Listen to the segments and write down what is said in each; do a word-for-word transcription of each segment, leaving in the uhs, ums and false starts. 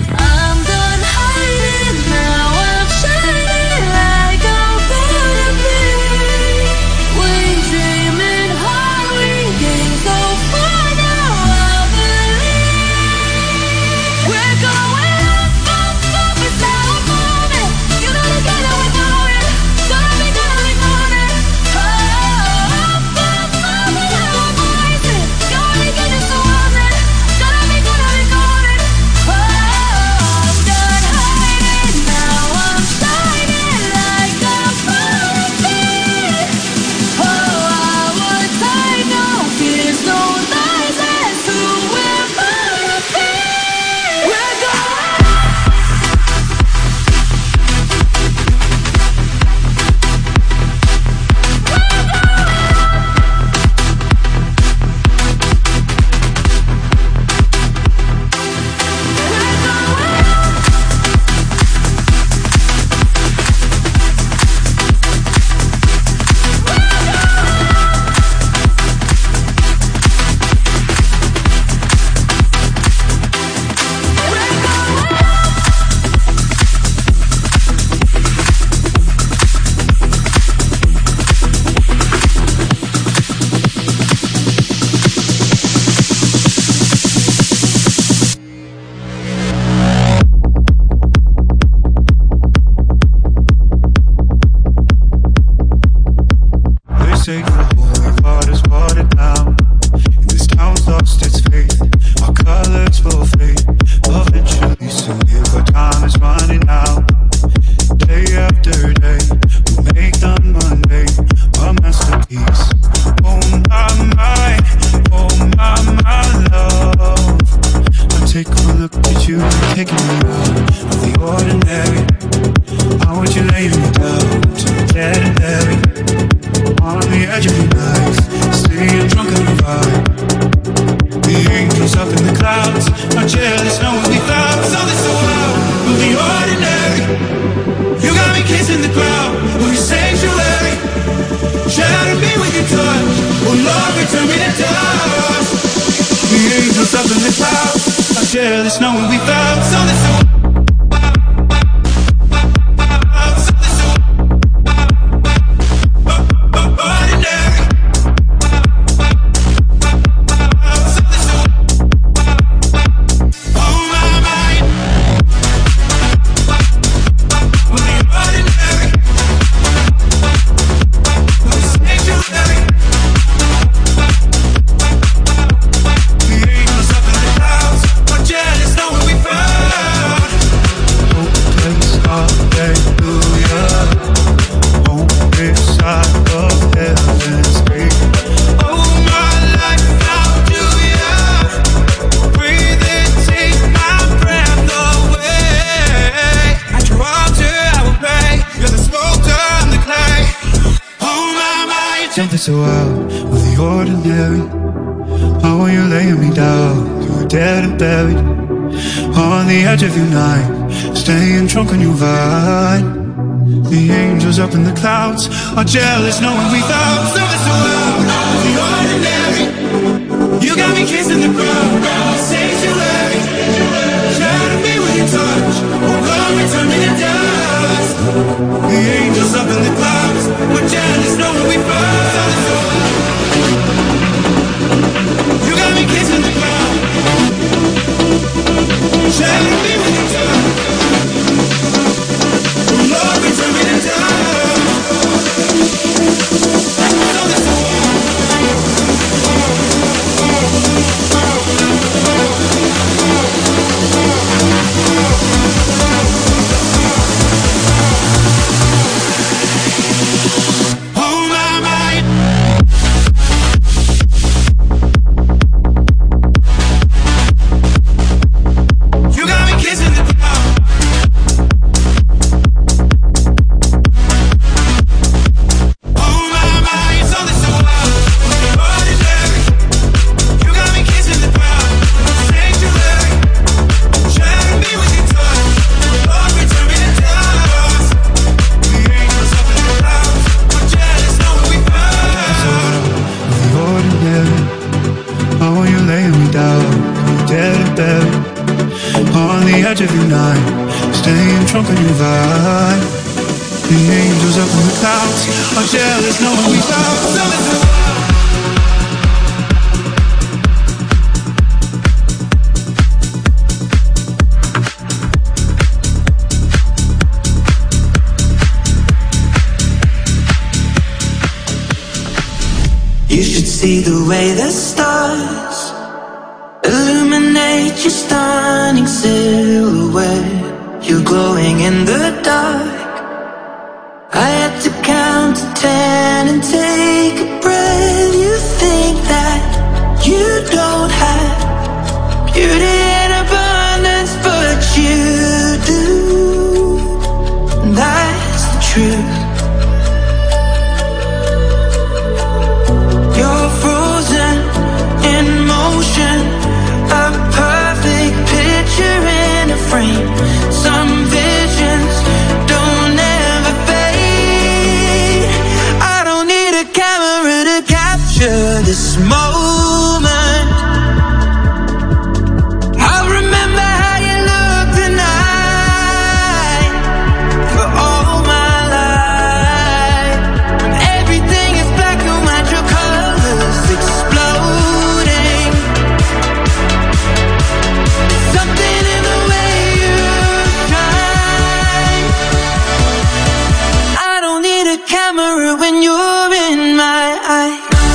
I'm done hiding now, I'm shining like I'm gonna be. We dreaming hard, we came so far now, I believe. We're going up, up, up, it's now a moment. You know you gotta we know it. Gonna be, gonna be morning. Oh, up, up, up, it's now I'm rising. You're only getting so warm. Gonna be, gonna be golden. Oh, I'm done hiding now, I'm shining like I'm gonna be. Oh, I would take no fears, no lies, that's who we're gonna be. We're going. They say the holy water's watered down, and this town's lost its faith. Our colors will fade eventually, so here our time is running out. Day after day, we'll make the mundane a masterpiece. Oh my, my, oh my, my love. Now take a look at you, taking me out of the ordinary. How would you lay me down to the dead and buried? On the edge of your knife, staying drunk on the vibe. The angels up in the clouds are jealous knowing we found something so wild from the ordinary. You got me kissing the ground, oh your sanctuary. Shatter me with your touch, oh Lord, return me to dust. The angels up in the clouds are jealous knowing we found something so wild. Something so out of the ordinary. How are you laying me down? You were dead and buried on the edge of your night, staying drunk on your vine. The angels up in the clouds are jealous knowing we found something so out of the ordinary. You got me kissing the ground, sanctuary. Shatter me with your touch, oh God, return me to dust. The angels up in the clouds are jealous knowing we found. You got me kissing the ground, shatter me with your touch, oh Lord, return me to dust. every night, staying drunk on your vibe. The angels up in the clouds are jealous knowing we found something to love. You should see the way the stars illuminate your stunning silhouette. You're glowing in the dark. I had to count to ten and take a breath. You think that you don't have beauty in abundance, but you do. And that's the truth. You're frozen in motion, a perfect picture in a frame. Some visions don't ever fade. I don't need a camera to capture this moment. I'll remember how you look tonight for all my life. When everything is black and white, your colors exploding. Something in the way you shine. I don't need a camera when you're in my eye.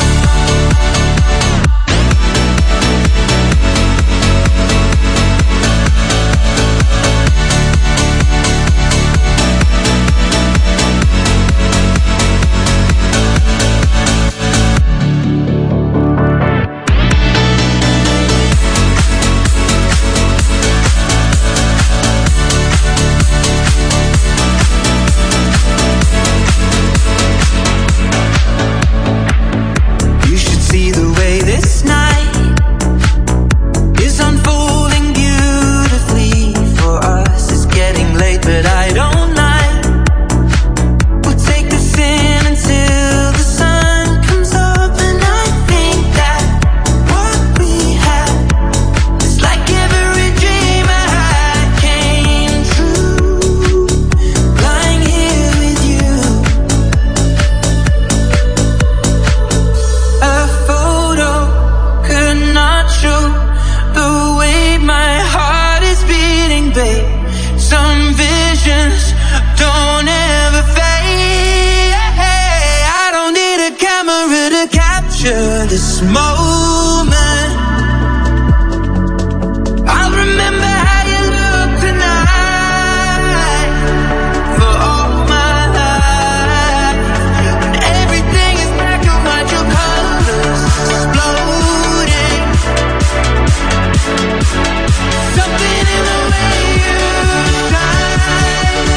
You should see the way this night is unfolding beautifully for us. It's getting late, but I don't mind. We'll take this in until the sun comes up. And I think that what we have is like every dream I had came true. Lying here with you. A photo could not show the way my heart is beating, babe. Some visions don't ever fade. I don't need a camera to capture this moment. I'll remember how you look tonight for all my life. When everything is black and white, your colors exploding. Something in the way you shine.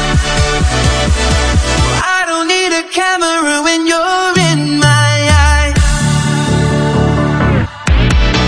I don't need a camera when you're in my eye.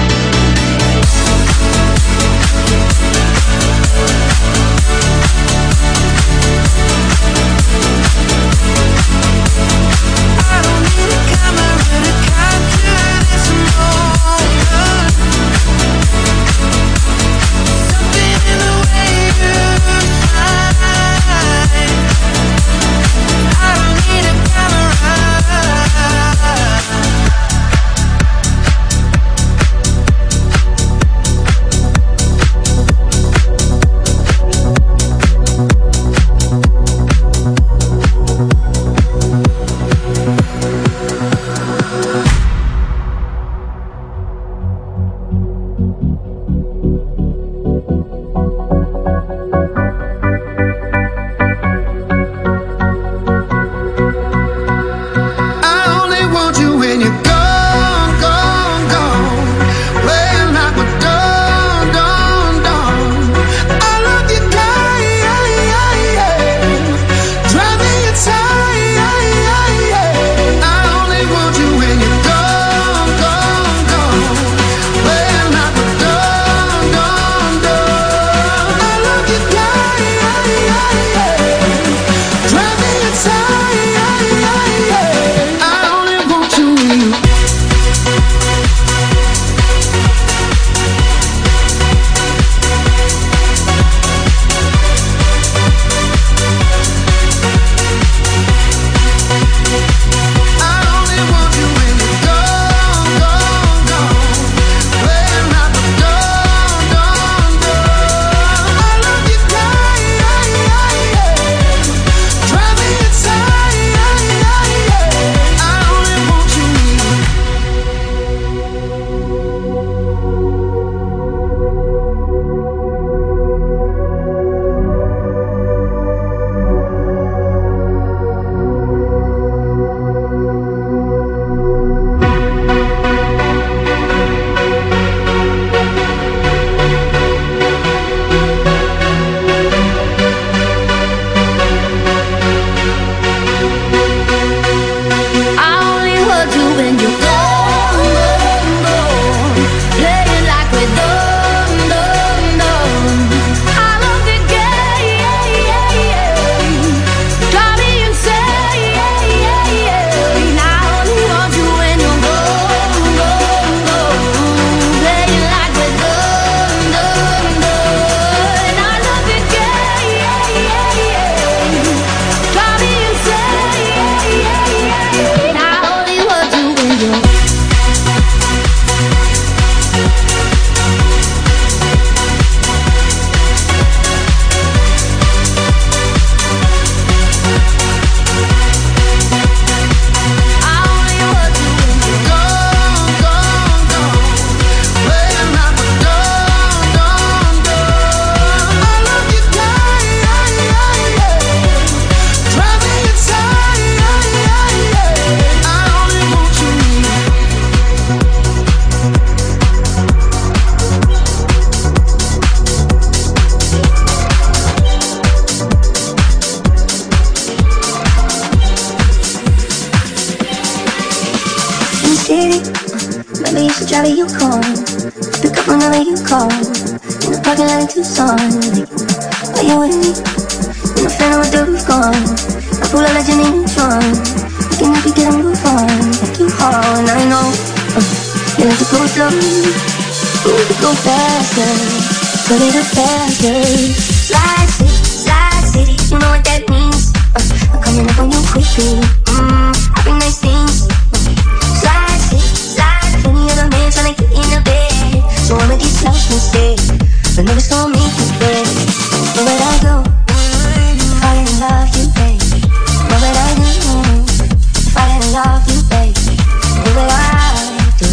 driver, you call. Pick up whenever you call. In the parking lot in Tucson. Like, are you with me? In the phantom with the roof gone. I pull out like your name Tron. I can help you get a move on. Like you haul, and I know uh, you like to go slow. Ooh, to go faster. Put it up faster. Slide city, slide city. You know what that means. uh, I'm coming up on you quickly. Mmm, I bring nice things. Slide city, slide. Plenty other men tryna get in the bed. So I'ma get lost and stay. But never saw me today. Where would I go? If I didn't love you, babe. What would I do? If I didn't love you, babe. What would I do?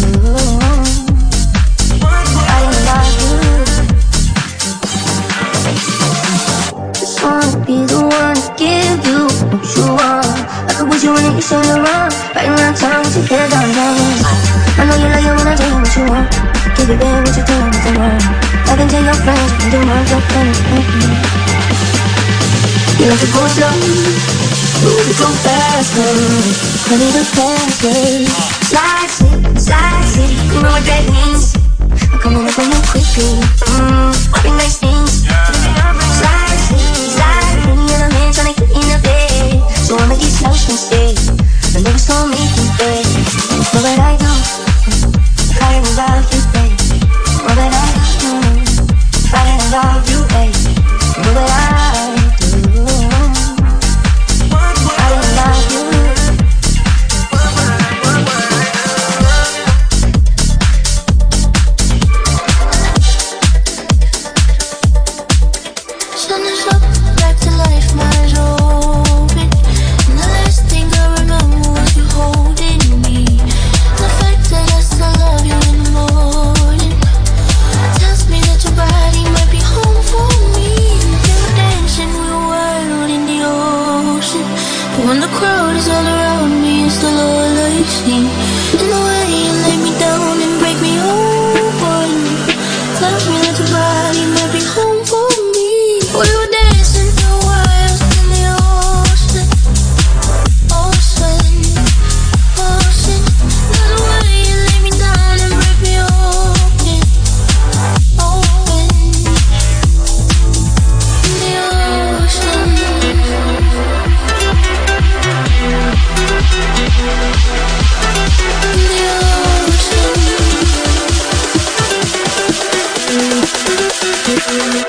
If I didn't love you. Just wanna be the one to give you what you want. I could put you in and you turn around. Right around town with your head down, down. I know you like it when I tell you what you want. Give it back what you doing with the world. I can tell your friends, you do my job, you like to go slow, move to go faster, put it up faster. Slide city, slide city, you know what that means. I'm coming up on you quickly, mmm, I bring nice things. Slide city, slide, any other man tryna get in the bed. So I'ma get lost and stay, but never saw me today. What would I do if I didn't love you, babe? What would I do if I didn't love you, babe? What would I do? I didn't love you. Sun is up, back to life, my eyes open. And the last thing I remember was you holding me. The fact that I still love you in the morning tells me that your body might be home for me. We were dancing, we were wild in the ocean. But when the crowd is all around me, it's still all I see. And the way you lay me down and break me open tells me that your body might be home for me. We were dancing through wild in the ocean, ocean, ocean. The way you lay me down and break me open, open in the ocean. In the ocean.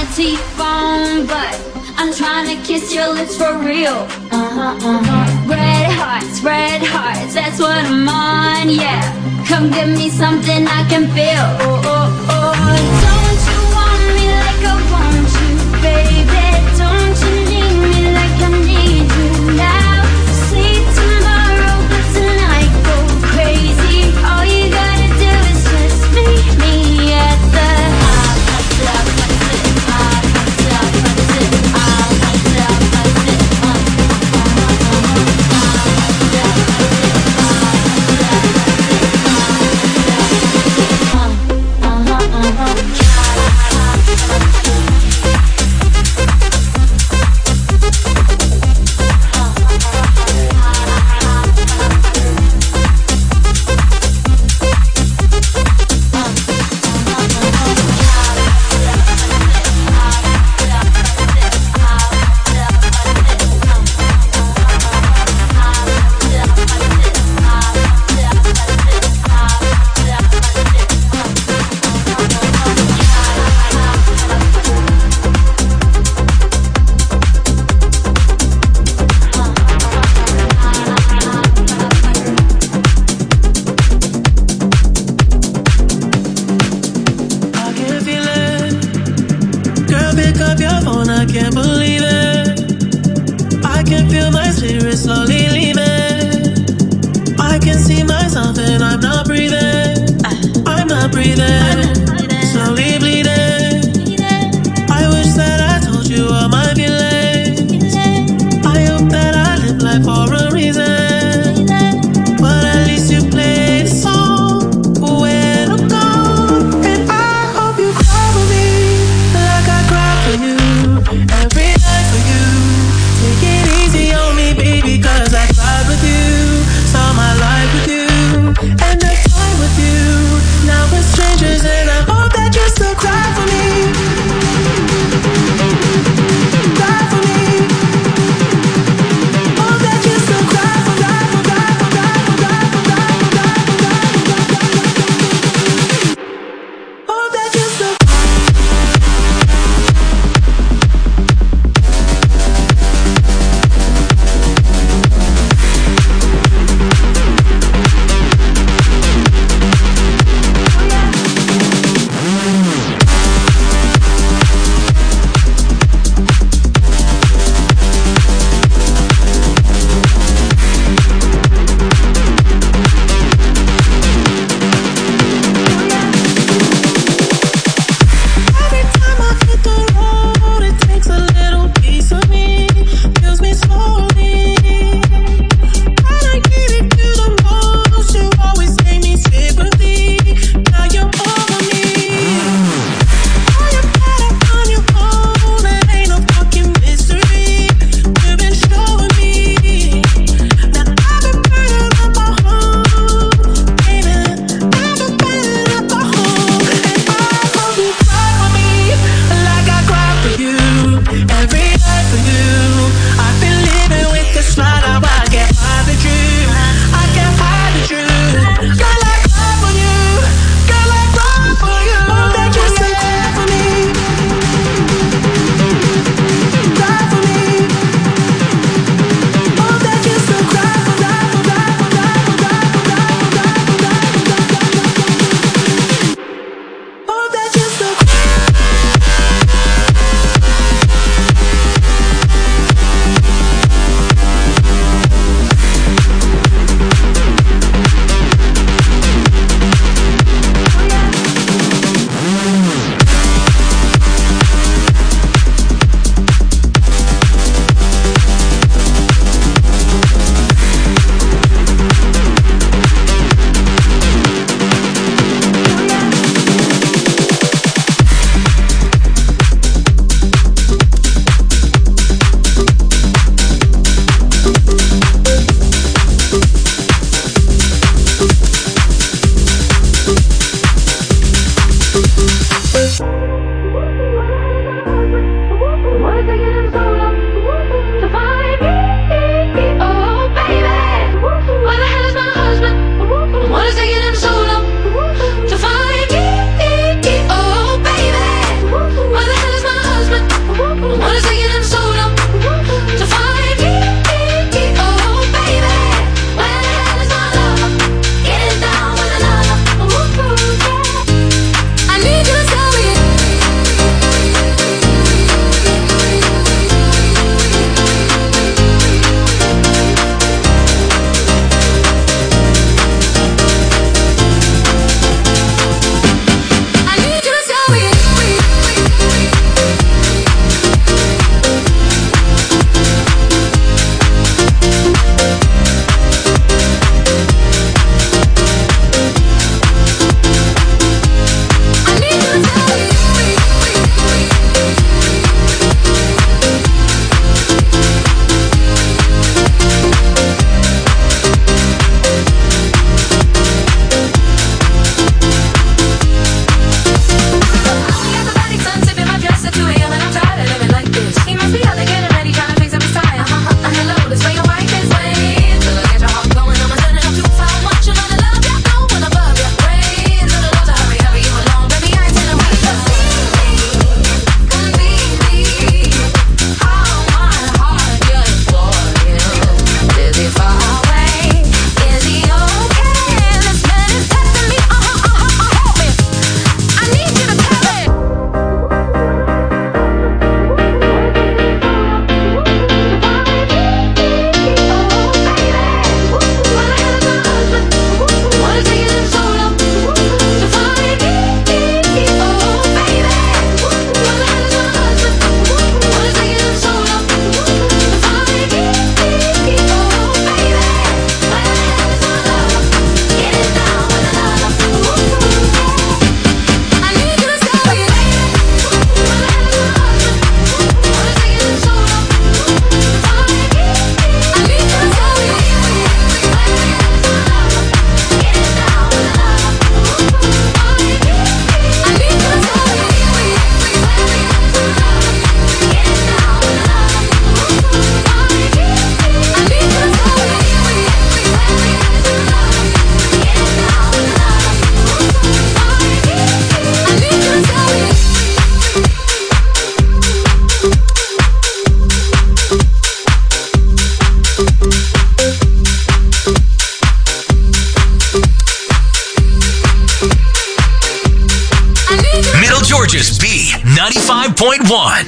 T-phone, but I'm trying to kiss your lips for real. Uh-huh, uh-huh. Red hearts, red hearts, that's what I'm on, yeah. Come give me something I can feel. Oh, oh, oh. Don't you want me like I want you, baby? Don't you need me like I need you now? Sleep tomorrow, but tonight go crazy. All you gotta do is just meet me at the And I fly with you. Now we're strangers and I'm George's B ninety-five point one.